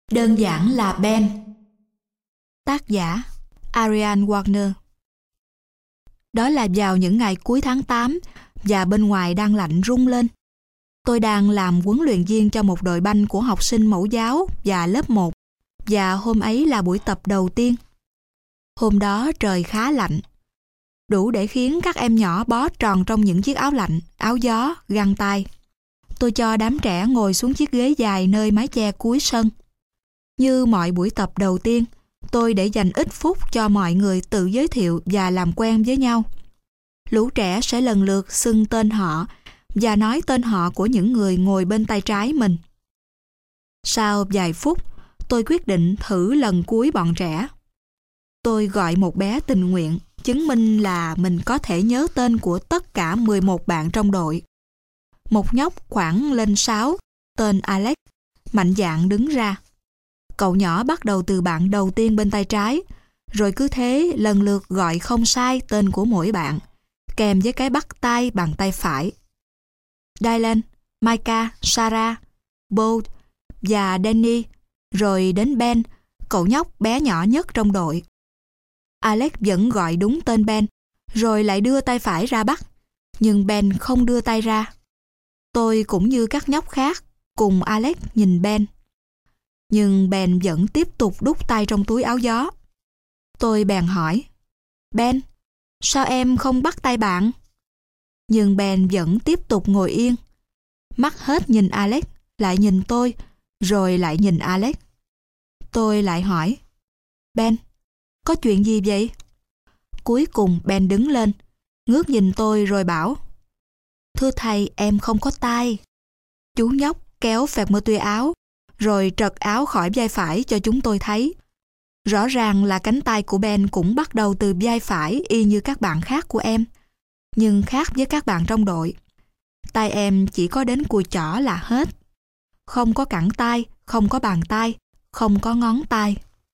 Đơn giản là Ben. Tác giả Ariane Wagner. Đó là vào những ngày cuối tháng 8 và bên ngoài đang lạnh rung lên. Tôi đang làm huấn luyện viên cho một đội banh của học sinh mẫu giáo và lớp 1 và hôm ấy là buổi tập đầu tiên. Hôm đó trời khá lạnh, đủ để khiến các em nhỏ bó tròn trong những chiếc áo lạnh, áo gió, găng tay. Tôi cho đám trẻ ngồi xuống chiếc ghế dài nơi mái che cuối sân. Như mọi buổi tập đầu tiên, tôi để dành ít phút cho mọi người tự giới thiệu và làm quen với nhau. Lũ trẻ sẽ lần lượt xưng tên họ và nói tên họ của những người ngồi bên tay trái mình. Sau vài phút, tôi quyết định thử lần cuối bọn trẻ. Tôi gọi một bé tình nguyện, chứng minh là mình có thể nhớ tên của tất cả 11 bạn trong đội. Một nhóc khoảng lên 6, tên Alex, mạnh dạn đứng ra. Cậu nhỏ bắt đầu từ bạn đầu tiên bên tay trái, rồi cứ thế lần lượt gọi không sai tên của mỗi bạn, kèm với cái bắt tay bằng tay phải. Dylan, Micah, Sarah, Bold và Danny, rồi đến Ben, cậu nhóc bé nhỏ nhất trong đội. Alex vẫn gọi đúng tên Ben, rồi lại đưa tay phải ra bắt, nhưng Ben không đưa tay ra. Tôi cũng như các nhóc khác, cùng Alex nhìn Ben. Nhưng Ben vẫn tiếp tục đút tay trong túi áo gió. Tôi bèn hỏi, Ben, sao em không bắt tay bạn? Nhưng Ben vẫn tiếp tục ngồi yên. Mắt hết nhìn Alex, lại nhìn tôi, rồi lại nhìn Alex. Tôi lại hỏi, Ben, có chuyện gì vậy? Cuối cùng Ben đứng lên, ngước nhìn tôi rồi bảo, thưa thầy, em không có tay. Chú nhóc kéo phẹt mơ tuy áo, rồi trật áo khỏi vai phải cho chúng tôi thấy. Rõ ràng là cánh tay của Ben cũng bắt đầu từ vai phải y như các bạn khác của em, nhưng khác với các bạn trong đội. Tay em chỉ có đến cùi chỏ là hết. Không có cẳng tay, không có bàn tay, không có ngón tay.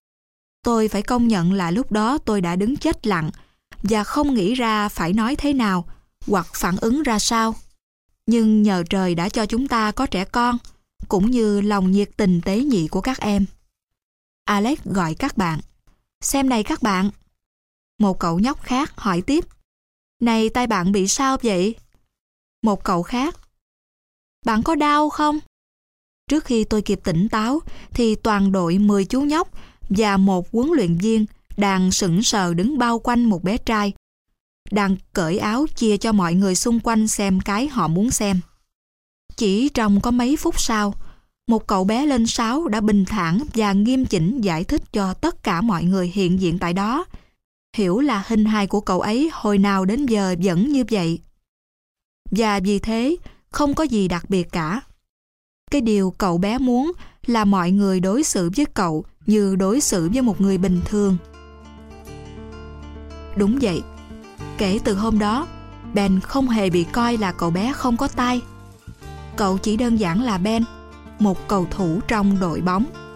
Tôi phải công nhận là lúc đó tôi đã đứng chết lặng và không nghĩ ra phải nói thế nào hoặc phản ứng ra sao. Nhưng nhờ trời đã cho chúng ta có trẻ con, cũng như lòng nhiệt tình tế nhị của các em. Alex gọi các bạn. Xem này các bạn. Một cậu nhóc khác hỏi tiếp. Này, tay bạn bị sao vậy? Một cậu khác. Bạn có đau không? Trước khi tôi kịp tỉnh táo, thì toàn đội 10 chú nhóc và một huấn luyện viên đang sững sờ đứng bao quanh một bé trai, đang cởi áo chia cho mọi người xung quanh xem cái họ muốn xem. Chỉ trong có mấy phút sau, một cậu bé lên 6 đã bình thản và nghiêm chỉnh giải thích cho tất cả mọi người hiện diện tại đó, hiểu là hình hài của cậu ấy hồi nào đến giờ vẫn như vậy. Và vì thế, không có gì đặc biệt cả. Cái điều cậu bé muốn là mọi người đối xử với cậu như đối xử với một người bình thường. Đúng vậy, kể từ hôm đó, Ben không hề bị coi là cậu bé không có tay. Cậu chỉ đơn giản là Ben, một cầu thủ trong đội bóng.